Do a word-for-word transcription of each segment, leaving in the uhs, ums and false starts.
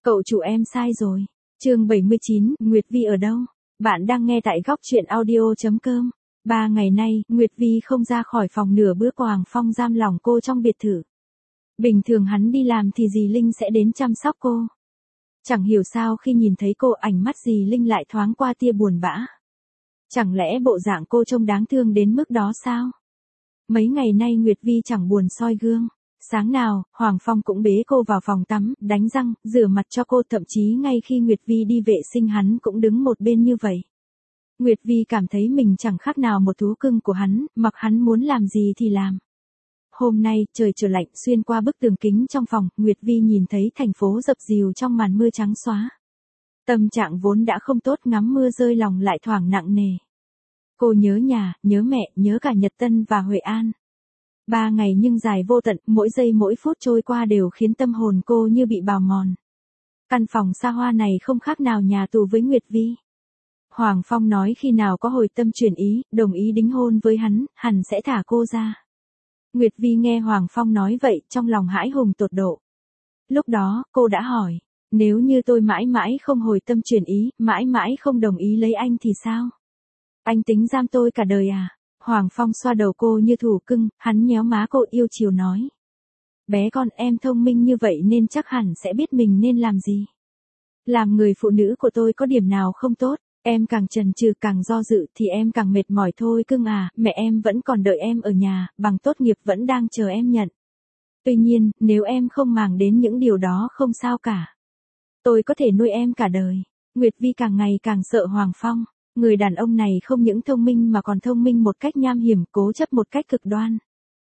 Cậu chủ em sai rồi. Chương bảy mươi chín, Nguyệt Vi ở đâu? Bạn đang nghe tại góc truyện audio chấm com. Ba ngày nay, Nguyệt Vi không ra khỏi phòng nửa bữa, Hoàng Phong giam lỏng cô trong biệt thự. Bình thường hắn đi làm thì dì Linh sẽ đến chăm sóc cô. Chẳng hiểu sao khi nhìn thấy cô, ánh mắt dì Linh lại thoáng qua tia buồn bã. Chẳng lẽ bộ dạng cô trông đáng thương đến mức đó sao? Mấy ngày nay Nguyệt Vi chẳng buồn soi gương. Sáng nào, Hoàng Phong cũng bế cô vào phòng tắm, đánh răng, rửa mặt cho cô, thậm chí ngay khi Nguyệt Vi đi vệ sinh hắn cũng đứng một bên như vậy. Nguyệt Vi cảm thấy mình chẳng khác nào một thú cưng của hắn, mặc hắn muốn làm gì thì làm. Hôm nay, trời trở lạnh, xuyên qua bức tường kính trong phòng, Nguyệt Vi nhìn thấy thành phố dập dìu trong màn mưa trắng xóa. Tâm trạng vốn đã không tốt, ngắm mưa rơi lòng lại thoảng nặng nề. Cô nhớ nhà, nhớ mẹ, nhớ cả Nhật Tân và Huệ An. Ba ngày nhưng dài vô tận, mỗi giây mỗi phút trôi qua đều khiến tâm hồn cô như bị bào mòn. Căn phòng xa hoa này không khác nào nhà tù với Nguyệt Vi. Hoàng Phong nói khi nào có hồi tâm chuyển ý, đồng ý đính hôn với hắn, hẳn sẽ thả cô ra. Nguyệt Vi nghe Hoàng Phong nói vậy, trong lòng hãi hùng tột độ. Lúc đó, cô đã hỏi, nếu như tôi mãi mãi không hồi tâm chuyển ý, mãi mãi không đồng ý lấy anh thì sao? Anh tính giam tôi cả đời à? Hoàng Phong xoa đầu cô như thủ cưng, hắn nhéo má cô yêu chiều nói. Bé con, em thông minh như vậy nên chắc hẳn sẽ biết mình nên làm gì. Làm người phụ nữ của tôi có điểm nào không tốt, em càng chần chừ càng do dự thì em càng mệt mỏi thôi cưng à, mẹ em vẫn còn đợi em ở nhà, bằng tốt nghiệp vẫn đang chờ em nhận. Tuy nhiên, nếu em không màng đến những điều đó không sao cả. Tôi có thể nuôi em cả đời. Nguyệt Vi càng ngày càng sợ Hoàng Phong. Người đàn ông này không những thông minh mà còn thông minh một cách nham hiểm, cố chấp một cách cực đoan.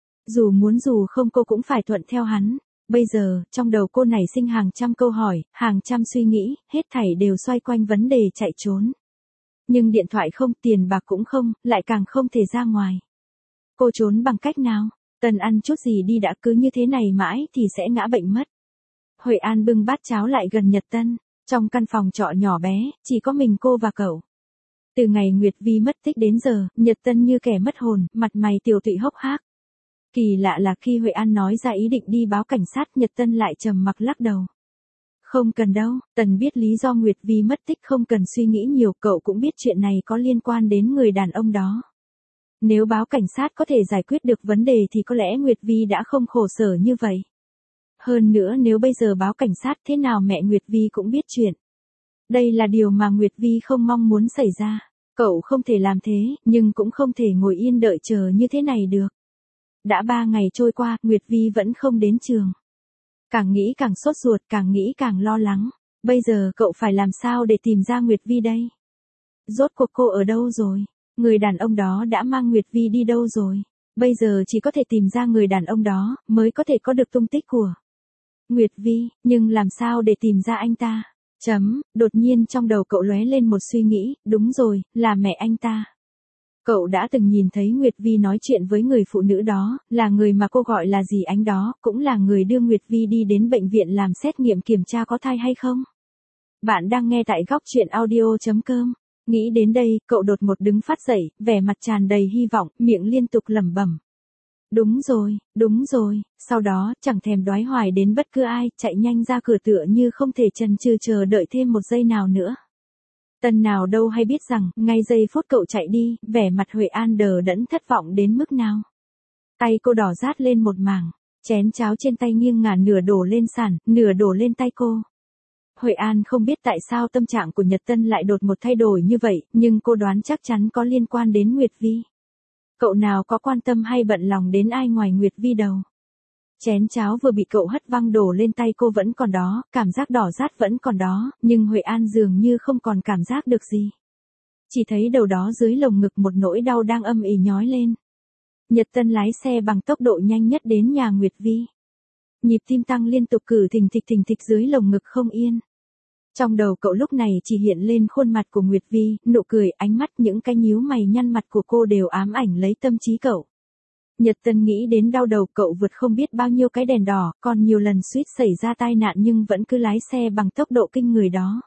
Dù muốn dù không cô cũng phải thuận theo hắn. Bây giờ, trong đầu cô nảy sinh hàng trăm câu hỏi, hàng trăm suy nghĩ, hết thảy đều xoay quanh vấn đề chạy trốn. Nhưng điện thoại không, tiền bạc cũng không, lại càng không thể ra ngoài. Cô trốn bằng cách nào? Tần ăn chút gì đi đã, cứ như thế này mãi thì sẽ ngã bệnh mất. Huệ An bưng bát cháo lại gần Nhật Tân. Trong căn phòng trọ nhỏ bé, chỉ có mình cô và cậu. Từ ngày Nguyệt Vi mất tích đến giờ, Nhật Tân như kẻ mất hồn, mặt mày tiều tụy hốc hác. Kỳ lạ là khi Huệ An nói ra ý định đi báo cảnh sát, Nhật Tân lại trầm mặc lắc đầu. Không cần đâu, Tần biết lý do Nguyệt Vi mất tích, không cần suy nghĩ nhiều, cậu cũng biết chuyện này có liên quan đến người đàn ông đó. Nếu báo cảnh sát có thể giải quyết được vấn đề thì có lẽ Nguyệt Vi đã không khổ sở như vậy. Hơn nữa nếu bây giờ báo cảnh sát thế nào mẹ Nguyệt Vi cũng biết chuyện. Đây là điều mà Nguyệt Vi không mong muốn xảy ra. Cậu không thể làm thế, nhưng cũng không thể ngồi yên đợi chờ như thế này được. Đã ba ngày trôi qua, Nguyệt Vi vẫn không đến trường. Càng nghĩ càng sốt ruột, càng nghĩ càng lo lắng. Bây giờ cậu phải làm sao để tìm ra Nguyệt Vi đây? Rốt cuộc cô ở đâu rồi? Người đàn ông đó đã mang Nguyệt Vi đi đâu rồi? Bây giờ chỉ có thể tìm ra người đàn ông đó, mới có thể có được tung tích của Nguyệt Vi, nhưng làm sao để tìm ra anh ta? Chấm, đột nhiên trong đầu cậu lóe lên một suy nghĩ, đúng rồi, là mẹ anh ta. Cậu đã từng nhìn thấy Nguyệt Vi nói chuyện với người phụ nữ đó, là người mà cô gọi là dì Ánh đó, cũng là người đưa Nguyệt Vi đi đến bệnh viện làm xét nghiệm kiểm tra có thai hay không. Bạn đang nghe tại góc truyện audio chấm com. Nghĩ đến đây, cậu đột ngột đứng phát dậy, vẻ mặt tràn đầy hy vọng, miệng liên tục lẩm bẩm. Đúng rồi, đúng rồi, sau đó, chẳng thèm đoái hoài đến bất cứ ai, chạy nhanh ra cửa tựa như không thể chần chừ chờ đợi thêm một giây nào nữa. Tần nào đâu hay biết rằng, ngay giây phút cậu chạy đi, vẻ mặt Huệ An đờ đẫn thất vọng đến mức nào. Tay cô đỏ rát lên một mảng, chén cháo trên tay nghiêng ngả, nửa đổ lên sàn, nửa đổ lên tay cô. Huệ An không biết tại sao tâm trạng của Nhật Tân lại đột ngột thay đổi như vậy, nhưng cô đoán chắc chắn có liên quan đến Nguyệt Vi. Cậu nào có quan tâm hay bận lòng đến ai ngoài Nguyệt Vi đâu. Chén cháo vừa bị cậu hất văng đổ lên tay cô vẫn còn đó, cảm giác đỏ rát vẫn còn đó, nhưng Huệ An dường như không còn cảm giác được gì. Chỉ thấy đầu đó dưới lồng ngực một nỗi đau đang âm ỉ nhói lên. Nhật Tân lái xe bằng tốc độ nhanh nhất đến nhà Nguyệt Vi. Nhịp tim tăng liên tục, cử thình thịch thình thịch dưới lồng ngực không yên. Trong đầu cậu lúc này chỉ hiện lên khuôn mặt của Nguyệt Vi, nụ cười, ánh mắt, những cái nhíu mày nhăn mặt của cô đều ám ảnh lấy tâm trí cậu. Nhật Tân nghĩ đến đau đầu, cậu vượt không biết bao nhiêu cái đèn đỏ, còn nhiều lần suýt xảy ra tai nạn nhưng vẫn cứ lái xe bằng tốc độ kinh người đó.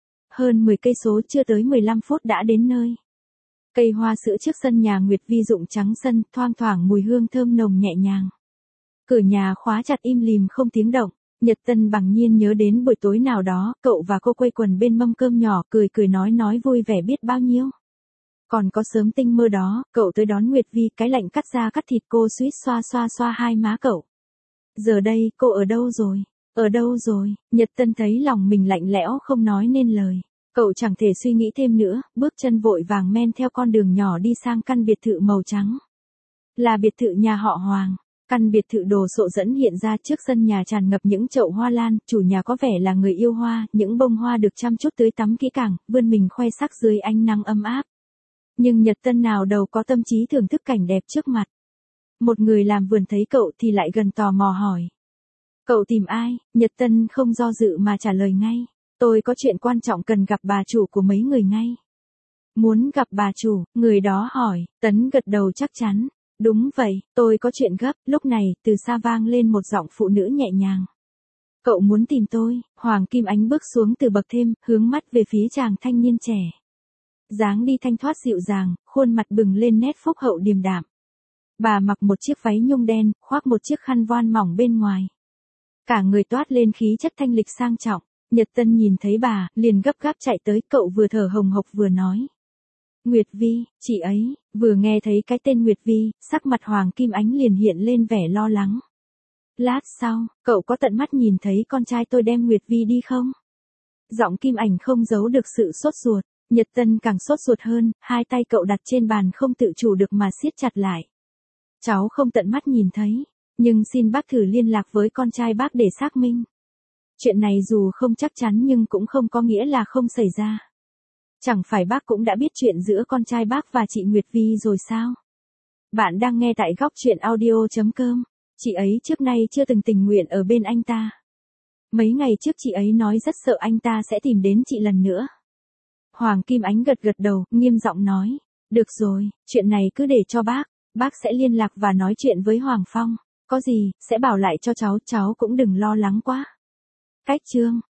Hơn mười cây số, chưa tới mười lăm phút đã đến nơi. Cây hoa sữa trước sân nhà Nguyệt Vi rụng trắng sân, thoang thoảng mùi hương thơm nồng nhẹ nhàng. Cửa nhà khóa chặt im lìm không tiếng động. Nhật Tân bằng nhiên nhớ đến buổi tối nào đó, cậu và cô quây quần bên mâm cơm nhỏ, cười cười nói nói vui vẻ biết bao nhiêu. Còn có sớm tinh mơ đó, cậu tới đón Nguyệt Vi, cái lạnh cắt da cắt thịt, cô suýt xoa xoa xoa hai má cậu. Giờ đây, cô ở đâu rồi? Ở đâu rồi? Nhật Tân thấy lòng mình lạnh lẽo không nói nên lời. Cậu chẳng thể suy nghĩ thêm nữa, bước chân vội vàng men theo con đường nhỏ đi sang căn biệt thự màu trắng. Là biệt thự nhà họ Hoàng. Căn biệt thự đồ sộ dẫn hiện ra, trước sân nhà tràn ngập những chậu hoa lan, chủ nhà có vẻ là người yêu hoa, những bông hoa được chăm chút tưới tắm kỹ càng, vươn mình khoe sắc dưới ánh nắng ấm áp. Nhưng Nhật Tân nào đâu có tâm trí thưởng thức cảnh đẹp trước mặt. Một người làm vườn thấy cậu thì lại gần tò mò hỏi. Cậu tìm ai? Nhật Tân không do dự mà trả lời ngay. Tôi có chuyện quan trọng cần gặp bà chủ của mấy người ngay. Muốn gặp bà chủ, người đó hỏi. Tấn gật đầu chắc chắn. Đúng vậy, tôi có chuyện gấp. Lúc này, từ xa vang lên một giọng phụ nữ nhẹ nhàng. Cậu muốn tìm tôi? Hoàng Kim Ánh bước xuống từ bậc thềm, hướng mắt về phía chàng thanh niên trẻ. Dáng đi thanh thoát dịu dàng, khuôn mặt bừng lên nét phúc hậu điềm đạm. Bà mặc một chiếc váy nhung đen, khoác một chiếc khăn voan mỏng bên ngoài. Cả người toát lên khí chất thanh lịch sang trọng. Nhật Tân nhìn thấy bà, liền gấp gáp chạy tới, cậu vừa thở hồng hộc vừa nói. Nguyệt Vi, chị ấy. Vừa nghe thấy cái tên Nguyệt Vi, sắc mặt Hoàng Kim Ánh liền hiện lên vẻ lo lắng. Lát sau, cậu có tận mắt nhìn thấy con trai tôi đem Nguyệt Vi đi không? Giọng Kim Ảnh không giấu được sự sốt ruột. Nhật Tân càng sốt ruột hơn, hai tay cậu đặt trên bàn không tự chủ được mà siết chặt lại. Cháu không tận mắt nhìn thấy, nhưng xin bác thử liên lạc với con trai bác để xác minh. Chuyện này dù không chắc chắn nhưng cũng không có nghĩa là không xảy ra. Chẳng phải bác cũng đã biết chuyện giữa con trai bác và chị Nguyệt Vi rồi sao? Bạn đang nghe tại góc truyện audio chấm com. Chị ấy trước nay chưa từng tình nguyện ở bên anh ta. Mấy ngày trước chị ấy nói rất sợ anh ta sẽ tìm đến chị lần nữa. Hoàng Kim Ánh gật gật đầu, nghiêm giọng nói. Được rồi, chuyện này cứ để cho bác. Bác sẽ liên lạc và nói chuyện với Hoàng Phong. Có gì, sẽ bảo lại cho cháu, cháu cũng đừng lo lắng quá. Cách chương.